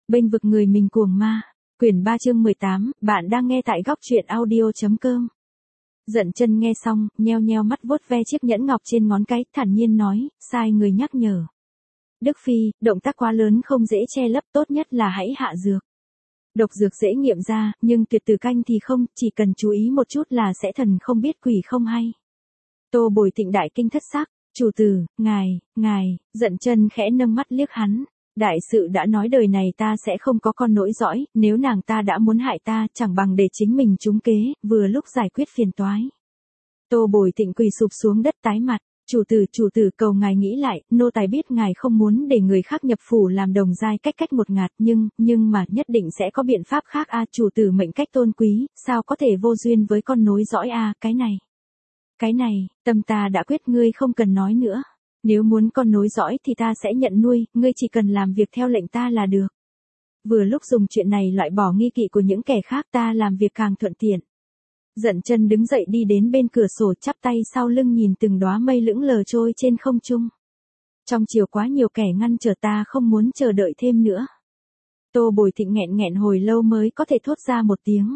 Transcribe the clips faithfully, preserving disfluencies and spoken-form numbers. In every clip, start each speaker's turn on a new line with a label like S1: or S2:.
S1: Bênh vực người mình cuồng ma. Quyển ba chương mười tám, bạn đang nghe tại góc truyện audio.com. Dận Chân nghe xong, nheo nheo mắt vuốt ve chiếc nhẫn ngọc trên ngón cái, thản nhiên nói, sai người nhắc nhở. Đức Phi, động tác quá lớn không dễ che lấp, tốt nhất là hãy hạ dược. Độc dược dễ nghiệm ra, nhưng tuyệt tử canh thì không, chỉ cần chú ý một chút là sẽ thần không biết quỷ không hay. Tô Bồi Tịnh đại kinh thất sắc, chủ tử, ngài, ngài, Dận Chân khẽ nâng mắt liếc hắn. Đại sự đã nói đời này ta sẽ không có con nối dõi, nếu nàng ta đã muốn hại ta, chẳng bằng để chính mình trúng kế, vừa lúc giải quyết phiền toái. Tô Bồi Tịnh quỳ sụp xuống đất tái mặt, chủ tử, chủ tử cầu ngài nghĩ lại, nô tài biết ngài không muốn để người khác nhập phủ làm đồng giai cách cách một ngạt, nhưng, nhưng mà nhất định sẽ có biện pháp khác a, chủ tử mệnh cách tôn quý, sao có thể vô duyên với con nối dõi a, cái này. Cái này, tâm ta đã quyết, ngươi không cần nói nữa. Nếu muốn con nối dõi thì ta sẽ nhận nuôi, ngươi chỉ cần làm việc theo lệnh ta là được. Vừa lúc dùng chuyện này loại bỏ nghi kỵ của những kẻ khác, ta làm việc càng thuận tiện. Dận Chân đứng dậy đi đến bên cửa sổ, chắp tay sau lưng nhìn từng đóa mây lững lờ trôi trên không trung. Trong chiều quá nhiều kẻ ngăn trở ta, không muốn chờ đợi thêm nữa. Tô Bồi Thịnh nghẹn nghẹn hồi lâu mới có thể thốt ra một tiếng.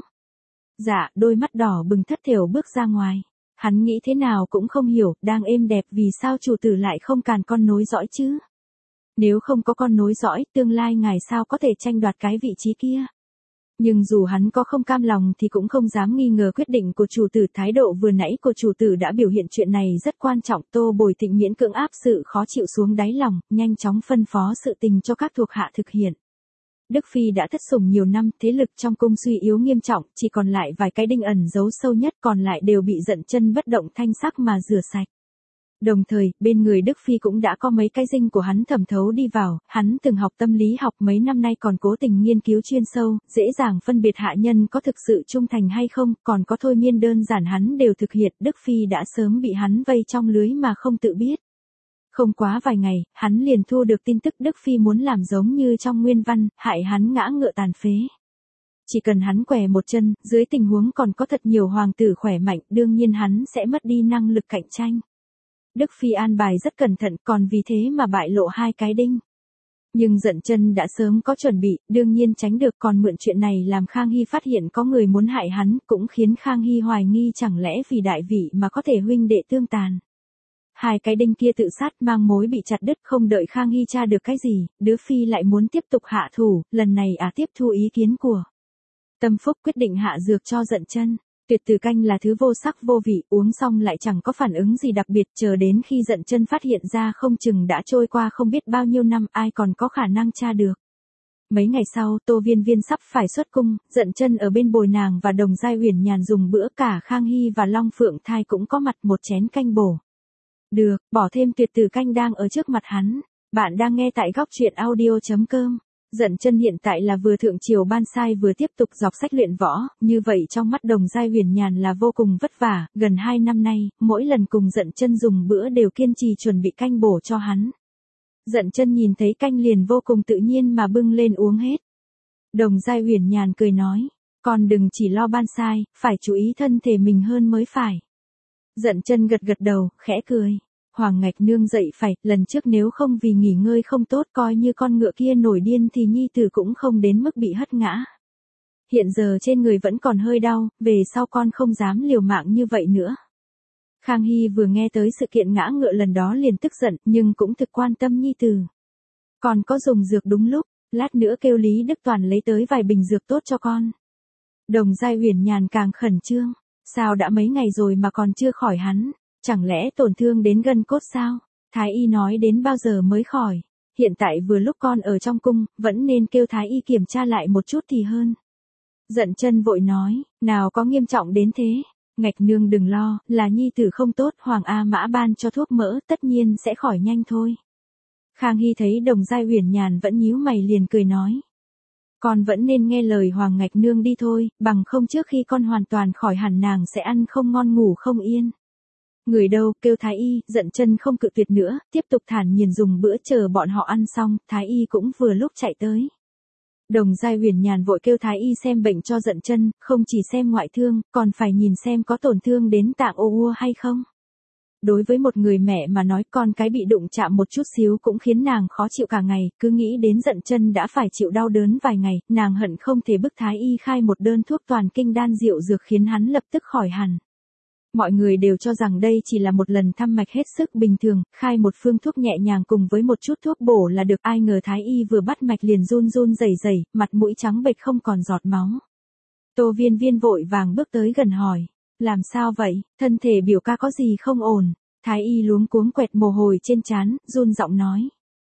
S1: Dạ, đôi mắt đỏ bừng thất thểu bước ra ngoài. Hắn nghĩ thế nào cũng không hiểu, đang êm đẹp vì sao chủ tử lại không càn con nối dõi chứ? Nếu không có con nối dõi, tương lai ngài sao có thể tranh đoạt cái vị trí kia? Nhưng dù hắn có không cam lòng thì cũng không dám nghi ngờ quyết định của chủ tử, thái độ vừa nãy của chủ tử đã biểu hiện chuyện này rất quan trọng. Tô Bồi Tịnh miễn cưỡng áp sự khó chịu xuống đáy lòng, nhanh chóng phân phó sự tình cho các thuộc hạ thực hiện. Đức Phi đã thất sủng nhiều năm, thế lực trong cung suy yếu nghiêm trọng, chỉ còn lại vài cái đinh ẩn giấu sâu nhất, còn lại đều bị Dận Chân bất động thanh sắc mà rửa sạch. Đồng thời, bên người Đức Phi cũng đã có mấy cái dinh của hắn thẩm thấu đi vào, hắn từng học tâm lý học mấy năm nay còn cố tình nghiên cứu chuyên sâu, dễ dàng phân biệt hạ nhân có thực sự trung thành hay không, còn có thôi miên đơn giản hắn đều thực hiện. Đức Phi đã sớm bị hắn vây trong lưới mà không tự biết. Không quá vài ngày, hắn liền thu được tin tức Đức Phi muốn làm giống như trong nguyên văn, hại hắn ngã ngựa tàn phế. Chỉ cần hắn què một chân, dưới tình huống còn có thật nhiều hoàng tử khỏe mạnh, đương nhiên hắn sẽ mất đi năng lực cạnh tranh. Đức Phi an bài rất cẩn thận, còn vì thế mà bại lộ hai cái đinh. Nhưng Dận Chân đã sớm có chuẩn bị, đương nhiên tránh được, còn mượn chuyện này làm Khang Hy phát hiện có người muốn hại hắn, cũng khiến Khang Hy hoài nghi chẳng lẽ vì đại vị mà có thể huynh đệ tương tàn. Hai cái đinh kia tự sát, mang mối bị chặt đứt, không đợi Khang Hy tra được cái gì, Đứa Phi lại muốn tiếp tục hạ thủ, lần này à tiếp thu ý kiến của Tâm Phúc, quyết định hạ dược cho Dận Chân. Tuyệt tử canh là thứ vô sắc vô vị, uống xong lại chẳng có phản ứng gì đặc biệt, chờ đến khi Dận Chân phát hiện ra không chừng đã trôi qua không biết bao nhiêu năm, ai còn có khả năng tra được. Mấy ngày sau, Tô Viên Viên sắp phải xuất cung, Dận Chân ở bên bồi nàng và Đồng Giai Uyển nhàn dùng bữa, cả Khang Hy và Long Phượng Thai cũng có mặt, một chén canh bổ. Được, bỏ thêm tuyệt tử canh đang ở trước mặt hắn. Bạn đang nghe tại góc truyện audio.com. Dận Chân hiện tại là vừa thượng triều ban sai vừa tiếp tục dọc sách luyện võ, như vậy trong mắt Đồng Giai Uyển nhàn là vô cùng vất vả, gần hai năm nay, mỗi lần cùng Dận Chân dùng bữa đều kiên trì chuẩn bị canh bổ cho hắn. Dận Chân nhìn thấy canh liền vô cùng tự nhiên mà bưng lên uống hết. Đồng Giai Uyển nhàn cười nói, con đừng chỉ lo ban sai, phải chú ý thân thể mình hơn mới phải. Dận Chân gật gật đầu, khẽ cười. Hoàng Ngạch Nương dậy phải, lần trước nếu không vì nghỉ ngơi không tốt coi như con ngựa kia nổi điên thì nhi tử cũng không đến mức bị hất ngã. Hiện giờ trên người vẫn còn hơi đau, về sau con không dám liều mạng như vậy nữa. Khang Hy vừa nghe tới sự kiện ngã ngựa lần đó liền tức giận, nhưng cũng thực quan tâm nhi tử. Còn có dùng dược đúng lúc, lát nữa kêu Lý Đức Toàn lấy tới vài bình dược tốt cho con. Đồng Giai Uyển nhàn càng khẩn trương, sao đã mấy ngày rồi mà còn chưa khỏi hắn? Chẳng lẽ tổn thương đến gân cốt sao? Thái y nói đến bao giờ mới khỏi? Hiện tại vừa lúc con ở trong cung, vẫn nên kêu Thái y kiểm tra lại một chút thì hơn. Dận Chân vội nói, nào có nghiêm trọng đến thế. Ngạch Nương đừng lo, là nhi tử không tốt, Hoàng A Mã ban cho thuốc mỡ, tất nhiên sẽ khỏi nhanh thôi. Khang Hy thấy Đồng Giai Uyển nhàn vẫn nhíu mày liền cười nói. Con vẫn nên nghe lời Hoàng Ngạch Nương đi thôi, bằng không trước khi con hoàn toàn khỏi hẳn nàng sẽ ăn không ngon ngủ không yên. Người đâu, kêu Thái y. Dận Chân không cự tuyệt nữa, tiếp tục thản nhiên dùng bữa, chờ bọn họ ăn xong, Thái y cũng vừa lúc chạy tới. Đồng Giai Uyển nhàn vội kêu Thái y xem bệnh cho Dận Chân, không chỉ xem ngoại thương, còn phải nhìn xem có tổn thương đến tạng ô ua hay không. Đối với một người mẹ mà nói con cái bị đụng chạm một chút xíu cũng khiến nàng khó chịu cả ngày, cứ nghĩ đến Dận Chân đã phải chịu đau đớn vài ngày, nàng hận không thể bức thái y khai một đơn thuốc toàn kinh đan diệu dược khiến hắn lập tức khỏi hẳn. Mọi người đều cho rằng đây chỉ là một lần thăm mạch hết sức bình thường, khai một phương thuốc nhẹ nhàng cùng với một chút thuốc bổ là được, ai ngờ thái y vừa bắt mạch liền run run rẩy rẩy, mặt mũi trắng bệch không còn giọt máu. Tô Viên Viên vội vàng bước tới gần hỏi, làm sao vậy, thân thể biểu ca có gì không ổn? Thái y luống cuống quẹt mồ hôi trên trán, run giọng nói.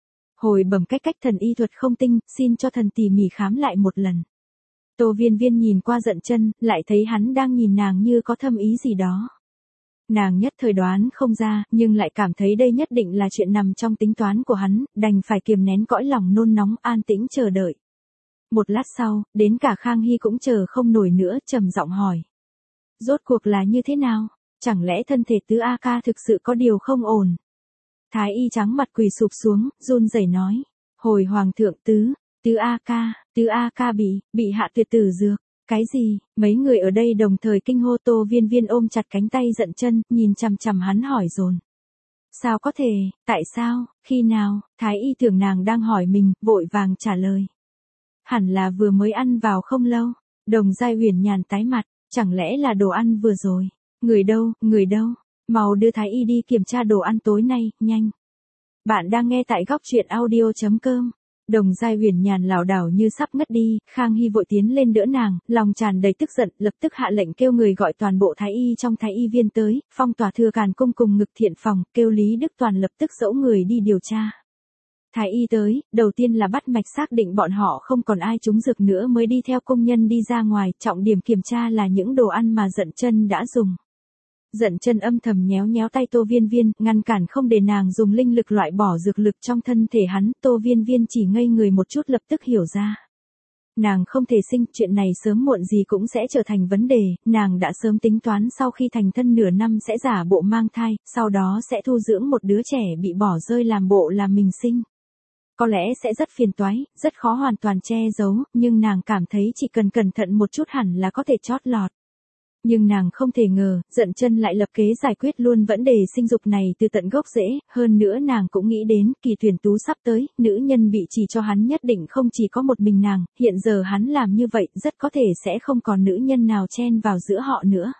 S1: Hồi bẩm cách cách thần y thuật không tinh, xin cho thần tỉ mỉ khám lại một lần. Tô Viên Viên nhìn qua Dận Chân, lại thấy hắn đang nhìn nàng như có thâm ý gì đó. Nàng nhất thời đoán không ra, nhưng lại cảm thấy đây nhất định là chuyện nằm trong tính toán của hắn, đành phải kiềm nén cõi lòng nôn nóng an tĩnh chờ đợi. Một lát sau, đến cả Khang Hy cũng chờ không nổi nữa, trầm giọng hỏi. Rốt cuộc là như thế nào? Chẳng lẽ thân thể Tứ A Ca thực sự có điều không ổn? Thái y trắng mặt quỳ sụp xuống, run rẩy nói. Hồi hoàng thượng Tứ, Tứ A Ca, Tứ A Ca bị, bị hạ tuyệt tử dược. Cái gì? Mấy người ở đây đồng thời kinh hô. Tô Viên Viên ôm chặt cánh tay Dận Chân, nhìn chằm chằm hắn hỏi dồn. Sao có thể, tại sao, khi nào? Thái y tưởng nàng đang hỏi mình, vội vàng trả lời. Hẳn là vừa mới ăn vào không lâu. Đồng Giai Huyền nhàn tái mặt, chẳng lẽ là đồ ăn vừa rồi? Người đâu, người đâu? Mau đưa Thái y đi kiểm tra đồ ăn tối nay, nhanh. Bạn đang nghe tại góc truyện audio chấm com. Đồng Giai Huyền nhàn lảo đảo như sắp ngất đi, Khang Hy vội tiến lên đỡ nàng, lòng tràn đầy tức giận, lập tức hạ lệnh kêu người gọi toàn bộ thái y trong thái y viên tới, phong tỏa Thừa Càn cung cùng Ngực Thiện phòng, kêu Lý Đức Toàn lập tức dỗ người đi điều tra. Thái y tới, đầu tiên là bắt mạch xác định bọn họ không còn ai trúng dược nữa mới đi theo công nhân đi ra ngoài, trọng điểm kiểm tra là những đồ ăn mà Dận Chân đã dùng. Dận Chân âm thầm nhéo nhéo tay Tô Viên Viên, ngăn cản không để nàng dùng linh lực loại bỏ dược lực trong thân thể hắn. Tô Viên Viên chỉ ngây người một chút lập tức hiểu ra. Nàng không thể sinh, chuyện này sớm muộn gì cũng sẽ trở thành vấn đề, nàng đã sớm tính toán sau khi thành thân nửa năm sẽ giả bộ mang thai, sau đó sẽ thu dưỡng một đứa trẻ bị bỏ rơi làm bộ là mình sinh. Có lẽ sẽ rất phiền toái, rất khó hoàn toàn che giấu, nhưng nàng cảm thấy chỉ cần cẩn thận một chút hẳn là có thể chót lọt. Nhưng nàng không thể ngờ, Dận Chân lại lập kế giải quyết luôn vấn đề sinh dục này từ tận gốc rễ, hơn nữa nàng cũng nghĩ đến kỳ tuyển tú sắp tới, nữ nhân bị chỉ cho hắn nhất định không chỉ có một mình nàng, hiện giờ hắn làm như vậy rất có thể sẽ không còn nữ nhân nào chen vào giữa họ nữa.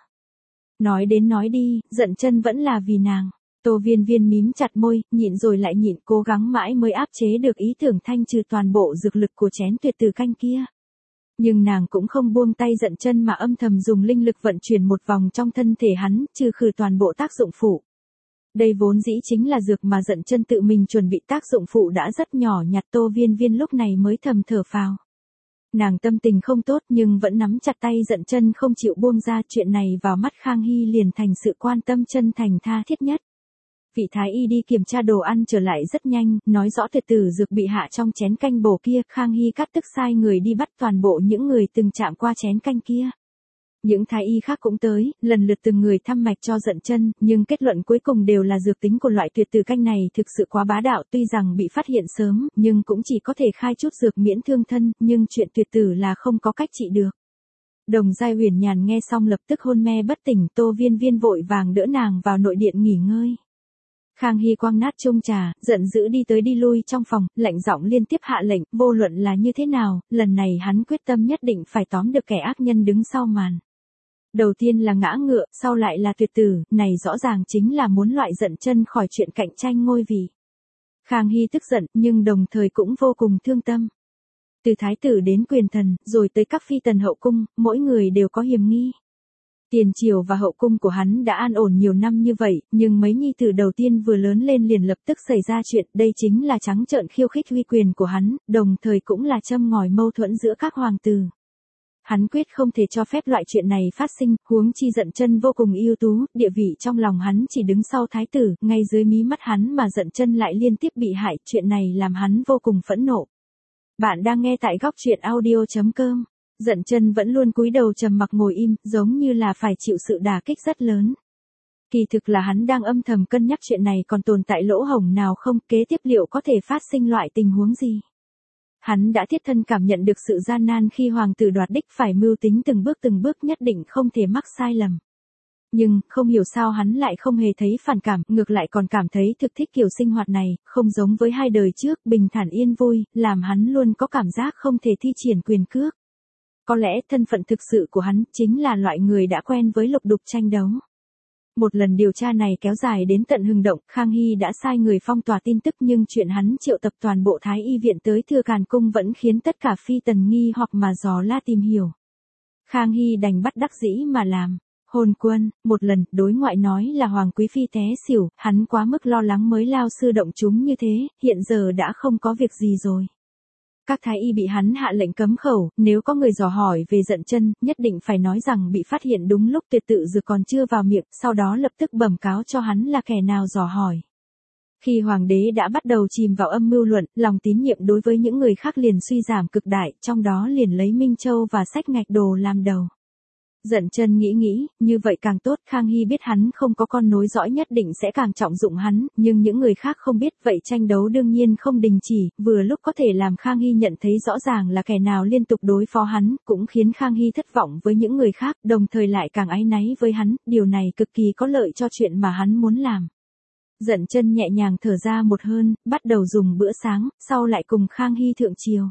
S1: Nói đến nói đi, Dận Chân vẫn là vì nàng. Tô Viên Viên mím chặt môi, nhịn rồi lại nhịn, cố gắng mãi mới áp chế được ý tưởng thanh trừ toàn bộ dược lực của chén tuyệt tử canh kia. Nhưng nàng cũng không buông tay Dận Chân mà âm thầm dùng linh lực vận chuyển một vòng trong thân thể hắn, trừ khử toàn bộ tác dụng phụ. Đây vốn dĩ chính là dược mà Dận Chân tự mình chuẩn bị, tác dụng phụ đã rất nhỏ nhặt. Tô Viên Viên lúc này mới thầm thở phào. Nàng tâm tình không tốt nhưng vẫn nắm chặt tay Dận Chân không chịu buông ra, chuyện này vào mắt Khang Hy liền thành sự quan tâm chân thành tha thiết nhất. Vị thái y đi kiểm tra đồ ăn trở lại rất nhanh, nói rõ tuyệt tử dược bị hạ trong chén canh bổ kia, Khang Hy cắt tức sai người đi bắt toàn bộ những người từng chạm qua chén canh kia. Những thái y khác cũng tới, lần lượt từng người thăm mạch cho Dận Chân, nhưng kết luận cuối cùng đều là dược tính của loại tuyệt tử canh này thực sự quá bá đạo, tuy rằng bị phát hiện sớm, nhưng cũng chỉ có thể khai chút dược miễn thương thân, nhưng chuyện tuyệt tử là không có cách trị được. Đồng Giai Huyền nhàn nghe xong lập tức hôn mê bất tỉnh, Tô Viên Viên vội vàng đỡ nàng vào nội điện nghỉ ngơi. Khang Hy quăng nát chung trà, giận dữ đi tới đi lui trong phòng, lạnh giọng liên tiếp hạ lệnh, vô luận là như thế nào, lần này hắn quyết tâm nhất định phải tóm được kẻ ác nhân đứng sau màn. Đầu tiên là ngã ngựa, sau lại là tuyệt tử, này rõ ràng chính là muốn loại Dận Chân khỏi chuyện cạnh tranh ngôi vị. Khang Hy tức giận, nhưng đồng thời cũng vô cùng thương tâm. Từ thái tử đến quyền thần, rồi tới các phi tần hậu cung, mỗi người đều có hiềm nghi. Tiền triều và hậu cung của hắn đã an ổn nhiều năm như vậy, nhưng mấy nhi tử đầu tiên vừa lớn lên liền lập tức xảy ra chuyện, đây chính là trắng trợn khiêu khích uy quyền của hắn, đồng thời cũng là châm ngòi mâu thuẫn giữa các hoàng tử. Hắn quyết không thể cho phép loại chuyện này phát sinh, huống chi Dận Chân vô cùng ưu tú, địa vị trong lòng hắn chỉ đứng sau thái tử, ngay dưới mí mắt hắn mà Dận Chân lại liên tiếp bị hại, chuyện này làm hắn vô cùng phẫn nộ. Bạn đang nghe tại góc truyện audio chấm com. Dận Chân vẫn luôn cúi đầu trầm mặc ngồi im, giống như là phải chịu sự đả kích rất lớn. Kỳ thực là hắn đang âm thầm cân nhắc chuyện này còn tồn tại lỗ hổng nào không, kế tiếp liệu có thể phát sinh loại tình huống gì. Hắn đã thiết thân cảm nhận được sự gian nan khi hoàng tử đoạt đích, phải mưu tính từng bước từng bước, nhất định không thể mắc sai lầm. Nhưng, không hiểu sao hắn lại không hề thấy phản cảm, ngược lại còn cảm thấy thực thích kiểu sinh hoạt này, không giống với hai đời trước, bình thản yên vui, làm hắn luôn có cảm giác không thể thi triển quyền cước. Có lẽ thân phận thực sự của hắn chính là loại người đã quen với lục đục tranh đấu. Một lần điều tra này kéo dài đến tận Hưng Động, Khang Hy đã sai người phong tỏa tin tức nhưng chuyện hắn triệu tập toàn bộ Thái y viện tới Thừa Càn Cung vẫn khiến tất cả phi tần nghi hoặc mà dò la tìm hiểu. Khang Hy đành bắt đắc dĩ mà làm. Hồn Quân, một lần, đối ngoại nói là Hoàng Quý Phi té xỉu, hắn quá mức lo lắng mới lao sư động chúng như thế, hiện giờ đã không có việc gì rồi. Các thái y bị hắn hạ lệnh cấm khẩu, nếu có người dò hỏi về Dận Chân, nhất định phải nói rằng bị phát hiện đúng lúc tuyệt tự dược còn chưa vào miệng, sau đó lập tức bẩm cáo cho hắn là kẻ nào dò hỏi. Khi hoàng đế đã bắt đầu chìm vào âm mưu luận, lòng tín nhiệm đối với những người khác liền suy giảm cực đại, trong đó liền lấy Minh Châu và Sách Ngạch Đồ làm đầu. Dận Chân nghĩ nghĩ, như vậy càng tốt, Khang Hy biết hắn không có con nối dõi nhất định sẽ càng trọng dụng hắn, nhưng những người khác không biết, vậy tranh đấu đương nhiên không đình chỉ, vừa lúc có thể làm Khang Hy nhận thấy rõ ràng là kẻ nào liên tục đối phó hắn, cũng khiến Khang Hy thất vọng với những người khác, đồng thời lại càng áy náy với hắn, điều này cực kỳ có lợi cho chuyện mà hắn muốn làm. Dận Chân nhẹ nhàng thở ra một hơi, bắt đầu dùng bữa sáng, sau lại cùng Khang Hy thượng triều.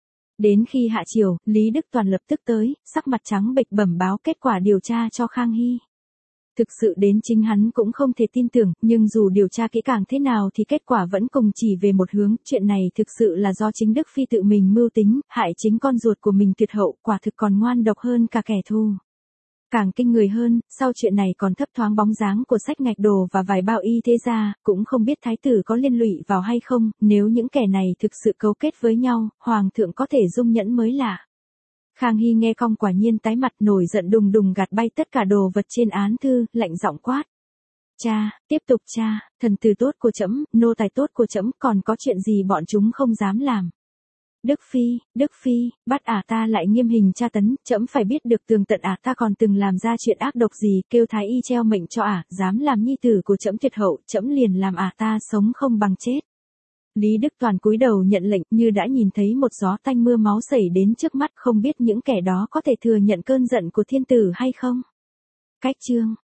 S1: Đến khi hạ triều, Lý Đức Toàn lập tức tới, sắc mặt trắng bệch bẩm báo kết quả điều tra cho Khang Hy. Thực sự đến chính hắn cũng không thể tin tưởng, nhưng dù điều tra kỹ càng thế nào thì kết quả vẫn cùng chỉ về một hướng, chuyện này thực sự là do chính Đức Phi tự mình mưu tính, hại chính con ruột của mình tuyệt hậu, quả thực còn ngoan độc hơn cả kẻ thù. Càng kinh người hơn, sau chuyện này còn thấp thoáng bóng dáng của Sách Ngạch Đồ và vài bao y thế gia, cũng không biết thái tử có liên lụy vào hay không, nếu những kẻ này thực sự cấu kết với nhau, hoàng thượng có thể dung nhẫn mới lạ. Khang Hy nghe cong quả nhiên tái mặt nổi giận đùng đùng gạt bay tất cả đồ vật trên án thư, lạnh giọng quát. Cha, tiếp tục cha, thần tử tốt của trẫm, nô tài tốt của trẫm, còn có chuyện gì bọn chúng không dám làm. Đức Phi, Đức Phi, bắt ả ta lại nghiêm hình tra tấn, trẫm phải biết được tường tận ả ta còn từng làm ra chuyện ác độc gì, kêu thái y treo mệnh cho ả, dám làm nhi tử của trẫm tuyệt hậu, trẫm liền làm ả ta sống không bằng chết. Lý Đức Toàn cúi đầu nhận lệnh, như đã nhìn thấy một gió tanh mưa máu xảy đến trước mắt, không biết những kẻ đó có thể thừa nhận cơn giận của thiên tử hay không. Cách chương